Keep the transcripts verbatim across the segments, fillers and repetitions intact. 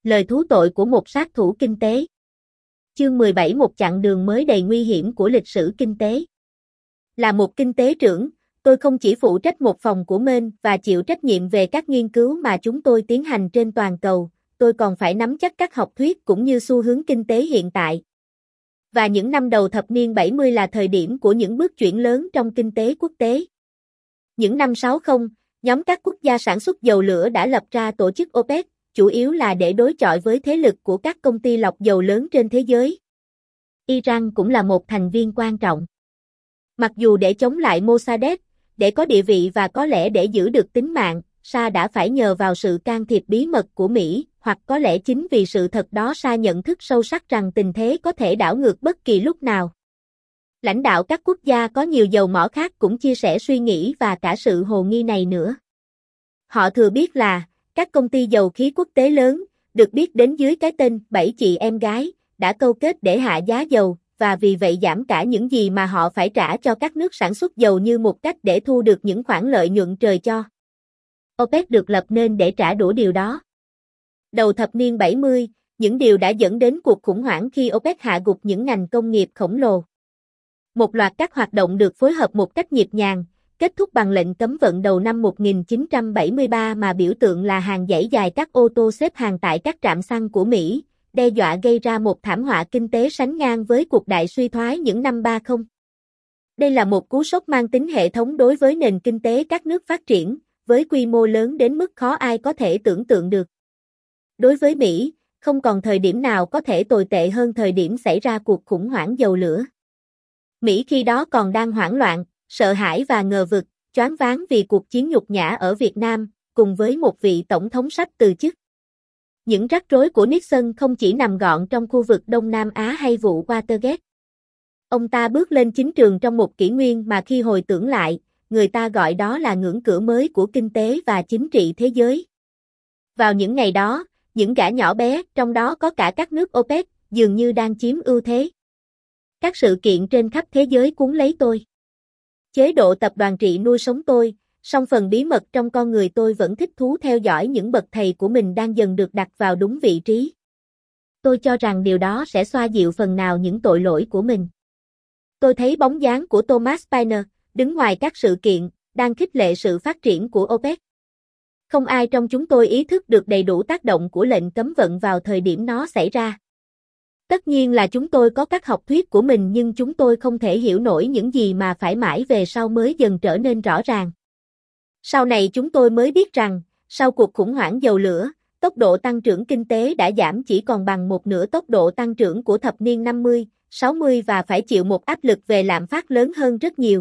Lời thú tội của một sát thủ kinh tế. Chương mười bảy, một chặng đường mới đầy nguy hiểm của lịch sử kinh tế. Là một kinh tế trưởng, tôi không chỉ phụ trách một phòng của mình và chịu trách nhiệm về các nghiên cứu mà chúng tôi tiến hành trên toàn cầu, tôi còn phải nắm chắc các học thuyết cũng như xu hướng kinh tế hiện tại. Và những năm đầu thập niên bảy mươi là thời điểm của những bước chuyển lớn trong kinh tế quốc tế. Những năm sáu mươi, nhóm các quốc gia sản xuất dầu lửa đã lập ra tổ chức OPEC, chủ yếu là để đối chọi với thế lực của các công ty lọc dầu lớn trên thế giới. Iran cũng là một thành viên quan trọng. Mặc dù để chống lại Mossadegh, để có địa vị và có lẽ để giữ được tính mạng, Shah đã phải nhờ vào sự can thiệp bí mật của Mỹ, hoặc có lẽ chính vì sự thật đó Shah nhận thức sâu sắc rằng tình thế có thể đảo ngược bất kỳ lúc nào. Lãnh đạo các quốc gia có nhiều dầu mỏ khác cũng chia sẻ suy nghĩ và cả sự hồ nghi này nữa. Họ thừa biết là, các công ty dầu khí quốc tế lớn, được biết đến dưới cái tên bảy chị em gái, đã câu kết để hạ giá dầu, và vì vậy giảm cả những gì mà họ phải trả cho các nước sản xuất dầu như một cách để thu được những khoản lợi nhuận trời cho. OPEC được lập nên để trả đũa điều đó. Đầu thập niên bảy mươi, những điều đã dẫn đến cuộc khủng hoảng khi OPEC hạ gục những ngành công nghiệp khổng lồ. Một loạt các hoạt động được phối hợp một cách nhịp nhàng, kết thúc bằng lệnh cấm vận đầu năm một nghìn chín trăm bảy mươi ba mà biểu tượng là hàng dãy dài các ô tô xếp hàng tại các trạm xăng của Mỹ, đe dọa gây ra một thảm họa kinh tế sánh ngang với cuộc đại suy thoái những năm ba mươi. Đây là một cú sốc mang tính hệ thống đối với nền kinh tế các nước phát triển, với quy mô lớn đến mức khó ai có thể tưởng tượng được. Đối với Mỹ, không còn thời điểm nào có thể tồi tệ hơn thời điểm xảy ra cuộc khủng hoảng dầu lửa. Mỹ khi đó còn đang hoảng loạn, sợ hãi và ngờ vực, choáng váng vì cuộc chiến nhục nhã ở Việt Nam, cùng với một vị tổng thống sắp từ chức. Những rắc rối của Nixon không chỉ nằm gọn trong khu vực Đông Nam Á hay vụ Watergate. Ông ta bước lên chính trường trong một kỷ nguyên mà khi hồi tưởng lại, người ta gọi đó là ngưỡng cửa mới của kinh tế và chính trị thế giới. Vào những ngày đó, những gã nhỏ bé, trong đó có cả các nước OPEC, dường như đang chiếm ưu thế. Các sự kiện trên khắp thế giới cuốn lấy tôi. Chế độ tập đoàn trị nuôi sống tôi, song phần bí mật trong con người tôi vẫn thích thú theo dõi những bậc thầy của mình đang dần được đặt vào đúng vị trí. Tôi cho rằng điều đó sẽ xoa dịu phần nào những tội lỗi của mình. Tôi thấy bóng dáng của Thomas Paine, đứng ngoài các sự kiện, đang khích lệ sự phát triển của OPEC. Không ai trong chúng tôi ý thức được đầy đủ tác động của lệnh cấm vận vào thời điểm nó xảy ra. Tất nhiên là chúng tôi có các học thuyết của mình nhưng chúng tôi không thể hiểu nổi những gì mà phải mãi về sau mới dần trở nên rõ ràng. Sau này chúng tôi mới biết rằng, sau cuộc khủng hoảng dầu lửa, tốc độ tăng trưởng kinh tế đã giảm chỉ còn bằng một nửa tốc độ tăng trưởng của thập niên năm mươi, sáu mươi và phải chịu một áp lực về lạm phát lớn hơn rất nhiều.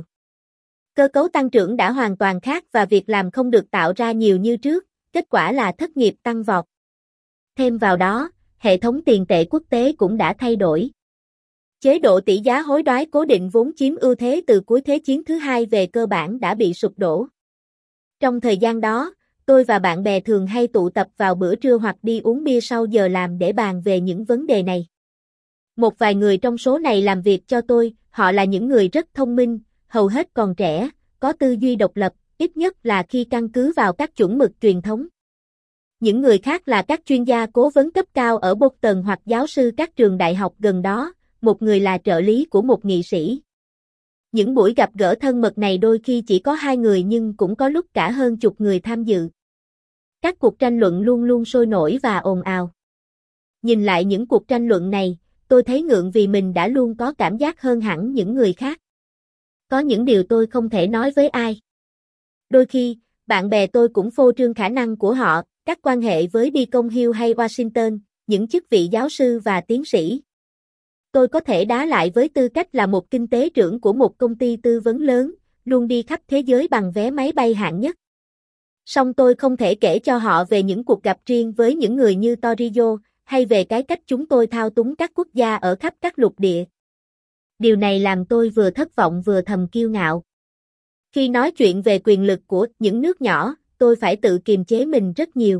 Cơ cấu tăng trưởng đã hoàn toàn khác và việc làm không được tạo ra nhiều như trước, kết quả là thất nghiệp tăng vọt. Thêm vào đó, hệ thống tiền tệ quốc tế cũng đã thay đổi. Chế độ tỷ giá hối đoái cố định vốn chiếm ưu thế từ cuối Thế chiến thứ hai về cơ bản đã bị sụp đổ. Trong thời gian đó, tôi và bạn bè thường hay tụ tập vào bữa trưa hoặc đi uống bia sau giờ làm để bàn về những vấn đề này. Một vài người trong số này làm việc cho tôi, họ là những người rất thông minh, hầu hết còn trẻ, có tư duy độc lập, ít nhất là khi căn cứ vào các chuẩn mực truyền thống. Những người khác là các chuyên gia cố vấn cấp cao ở Boston hoặc giáo sư các trường đại học gần đó, một người là trợ lý của một nghị sĩ. Những buổi gặp gỡ thân mật này đôi khi chỉ có hai người nhưng cũng có lúc cả hơn chục người tham dự. Các cuộc tranh luận luôn luôn sôi nổi và ồn ào. Nhìn lại những cuộc tranh luận này, tôi thấy ngượng vì mình đã luôn có cảm giác hơn hẳn những người khác. Có những điều tôi không thể nói với ai. Đôi khi, bạn bè tôi cũng phô trương khả năng của họ, các quan hệ với Beacon Hill hay Washington, những chức vị giáo sư và tiến sĩ. Tôi có thể đá lại với tư cách là một kinh tế trưởng của một công ty tư vấn lớn, luôn đi khắp thế giới bằng vé máy bay hạng nhất. Song tôi không thể kể cho họ về những cuộc gặp riêng với những người như Torrio, hay về cái cách chúng tôi thao túng các quốc gia ở khắp các lục địa. Điều này làm tôi vừa thất vọng vừa thầm kiêu ngạo. Khi nói chuyện về quyền lực của những nước nhỏ, tôi phải tự kiềm chế mình rất nhiều.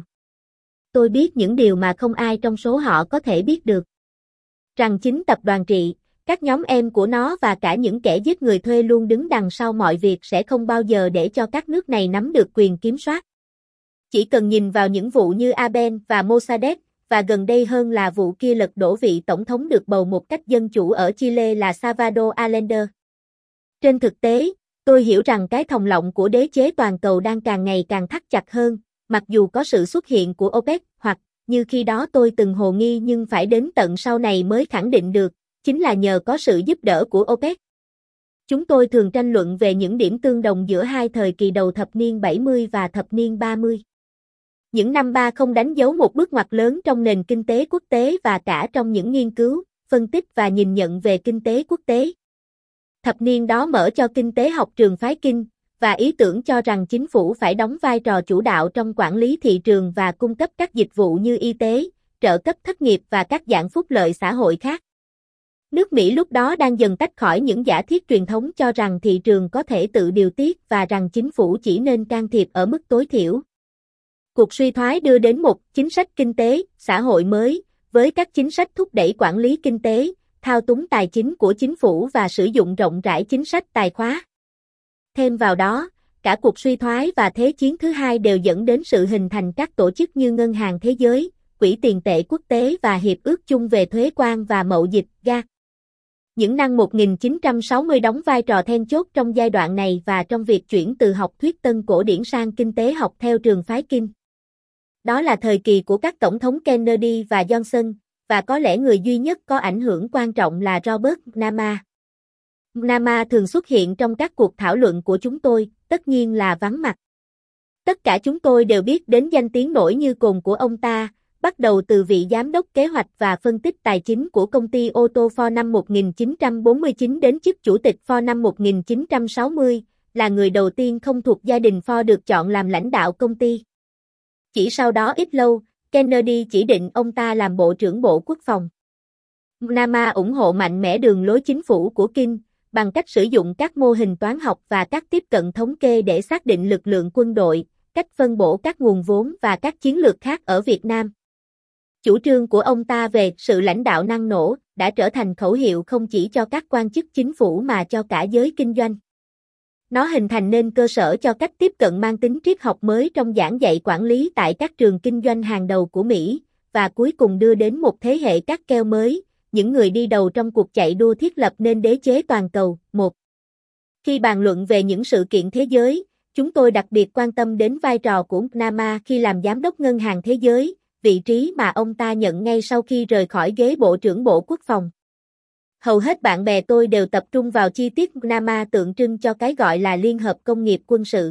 Tôi biết những điều mà không ai trong số họ có thể biết được. Rằng chính tập đoàn trị, các nhóm em của nó và cả những kẻ giết người thuê luôn đứng đằng sau mọi việc sẽ không bao giờ để cho các nước này nắm được quyền kiểm soát. Chỉ cần nhìn vào những vụ như Aben và Mossadegh, và gần đây hơn là vụ kia lật đổ vị tổng thống được bầu một cách dân chủ ở Chile là Salvador Allende. Trên thực tế, tôi hiểu rằng cái thòng lọng của đế chế toàn cầu đang càng ngày càng thắt chặt hơn, mặc dù có sự xuất hiện của OPEC, hoặc, như khi đó tôi từng hồ nghi nhưng phải đến tận sau này mới khẳng định được, chính là nhờ có sự giúp đỡ của OPEC. Chúng tôi thường tranh luận về những điểm tương đồng giữa hai thời kỳ đầu thập niên bảy mươi và thập niên ba mươi. Những năm ba mươi đánh dấu một bước ngoặt lớn trong nền kinh tế quốc tế và cả trong những nghiên cứu, phân tích và nhìn nhận về kinh tế quốc tế. Thập niên đó mở cho kinh tế học trường phái kinh, và ý tưởng cho rằng chính phủ phải đóng vai trò chủ đạo trong quản lý thị trường và cung cấp các dịch vụ như y tế, trợ cấp thất nghiệp và các dạng phúc lợi xã hội khác. Nước Mỹ lúc đó đang dần tách khỏi những giả thiết truyền thống cho rằng thị trường có thể tự điều tiết và rằng chính phủ chỉ nên can thiệp ở mức tối thiểu. Cuộc suy thoái đưa đến một chính sách kinh tế, xã hội mới, với các chính sách thúc đẩy quản lý kinh tế, thao túng tài chính của chính phủ và sử dụng rộng rãi chính sách tài khóa. Thêm vào đó, cả cuộc suy thoái và Thế chiến thứ hai đều dẫn đến sự hình thành các tổ chức như Ngân hàng Thế giới, Quỹ tiền tệ quốc tế và Hiệp ước chung về thuế quan và mậu dịch (giê a tê). Những năm một nghìn chín trăm sáu mươi đóng vai trò then chốt trong giai đoạn này và trong việc chuyển từ học thuyết tân cổ điển sang kinh tế học theo trường phái kinh. Đó là thời kỳ của các tổng thống Kennedy và Johnson, và có lẽ người duy nhất có ảnh hưởng quan trọng là Robert McNamara. McNamara thường xuất hiện trong các cuộc thảo luận của chúng tôi, tất nhiên là vắng mặt. Tất cả chúng tôi đều biết đến danh tiếng nổi như cồn của ông ta, bắt đầu từ vị giám đốc kế hoạch và phân tích tài chính của công ty ô tô Ford năm một nghìn chín trăm bốn mươi chín đến chức chủ tịch Ford năm một nghìn chín trăm sáu mươi, là người đầu tiên không thuộc gia đình Ford được chọn làm lãnh đạo công ty. Chỉ sau đó ít lâu, Kennedy chỉ định ông ta làm Bộ trưởng Bộ Quốc phòng. McNamara ủng hộ mạnh mẽ đường lối chính phủ của King, bằng cách sử dụng các mô hình toán học và các tiếp cận thống kê để xác định lực lượng quân đội, cách phân bổ các nguồn vốn và các chiến lược khác ở Việt Nam. Chủ trương của ông ta về sự lãnh đạo năng nổ đã trở thành khẩu hiệu không chỉ cho các quan chức chính phủ mà cho cả giới kinh doanh. Nó hình thành nên cơ sở cho cách tiếp cận mang tính triết học mới trong giảng dạy quản lý tại các trường kinh doanh hàng đầu của Mỹ, và cuối cùng đưa đến một thế hệ các keo mới, những người đi đầu trong cuộc chạy đua thiết lập nên đế chế toàn cầu. Một. Khi bàn luận về những sự kiện thế giới, chúng tôi đặc biệt quan tâm đến vai trò của McNamara khi làm giám đốc Ngân hàng Thế giới, vị trí mà ông ta nhận ngay sau khi rời khỏi ghế Bộ trưởng Bộ Quốc phòng. Hầu hết bạn bè tôi đều tập trung vào chi tiết McNamara tượng trưng cho cái gọi là Liên hợp công nghiệp quân sự.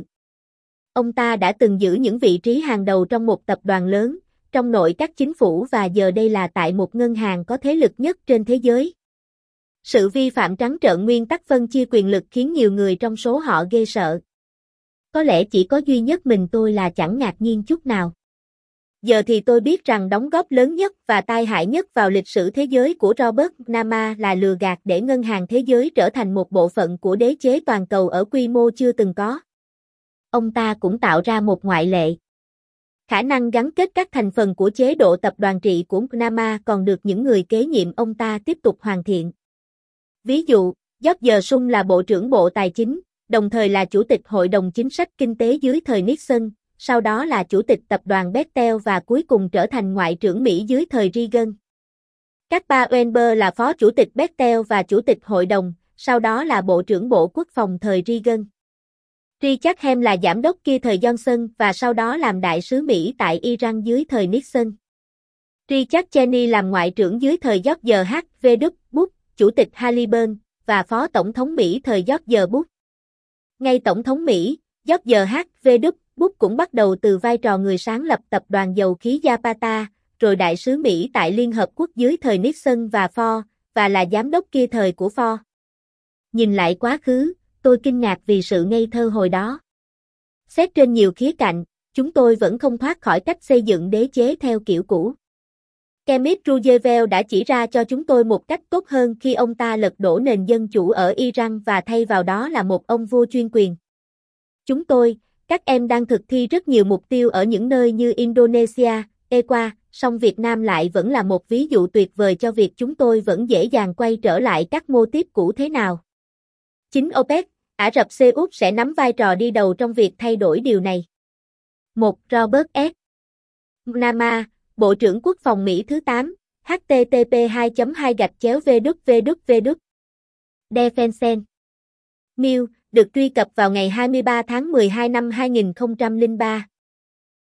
Ông ta đã từng giữ những vị trí hàng đầu trong một tập đoàn lớn, trong nội các chính phủ và giờ đây là tại một ngân hàng có thế lực nhất trên thế giới. Sự vi phạm trắng trợn nguyên tắc phân chia quyền lực khiến nhiều người trong số họ ghê sợ. Có lẽ chỉ có duy nhất mình tôi là chẳng ngạc nhiên chút nào. Giờ thì tôi biết rằng đóng góp lớn nhất và tai hại nhất vào lịch sử thế giới của Robert McNamara là lừa gạt để Ngân hàng Thế giới trở thành một bộ phận của đế chế toàn cầu ở quy mô chưa từng có. Ông ta cũng tạo ra một ngoại lệ. Khả năng gắn kết các thành phần của chế độ tập đoàn trị của McNamara còn được những người kế nhiệm ông ta tiếp tục hoàn thiện. Ví dụ, George Shultz là Bộ trưởng Bộ Tài chính, đồng thời là Chủ tịch Hội đồng Chính sách Kinh tế dưới thời Nixon, sau đó là Chủ tịch Tập đoàn Bechtel và cuối cùng trở thành Ngoại trưởng Mỹ dưới thời Reagan. Các ba Weinberg là Phó Chủ tịch Bechtel và Chủ tịch Hội đồng, sau đó là Bộ trưởng Bộ Quốc phòng thời Reagan. Richard Helm là Giám đốc kia thời Johnson và sau đó làm Đại sứ Mỹ tại Iran dưới thời Nixon. Richard Cheney làm Ngoại trưởng dưới thời George hát vê Bush, Chủ tịch Halliburton, và Phó Tổng thống Mỹ thời George Bush. Ngay Tổng thống Mỹ, George hát vê Bush cũng bắt đầu từ vai trò người sáng lập tập đoàn dầu khí Zapata, rồi Đại sứ Mỹ tại Liên Hợp Quốc dưới thời Nixon và Ford, và là giám đốc kia thời của Ford. Nhìn lại quá khứ, tôi kinh ngạc vì sự ngây thơ hồi đó. Xét trên nhiều khía cạnh, chúng tôi vẫn không thoát khỏi cách xây dựng đế chế theo kiểu cũ. Kemit Roosevelt đã chỉ ra cho chúng tôi một cách tốt hơn khi ông ta lật đổ nền dân chủ ở Iran và thay vào đó là một ông vua chuyên quyền. Chúng tôi, các em đang thực thi rất nhiều mục tiêu ở những nơi như Indonesia, Ecuador, song Việt Nam lại vẫn là một ví dụ tuyệt vời cho việc chúng tôi vẫn dễ dàng quay trở lại các mô típ cũ thế nào. Chính OPEC, Ả Rập Xê Út sẽ nắm vai trò đi đầu trong việc thay đổi điều này. một. Robert S. McNamara, Bộ trưởng Quốc phòng Mỹ thứ tám, H T T P hai chấm hai gạch chéo v w v w v Defense News, được truy cập vào ngày hai mươi ba tháng mười hai năm hai nghìn không trăm lẻ ba.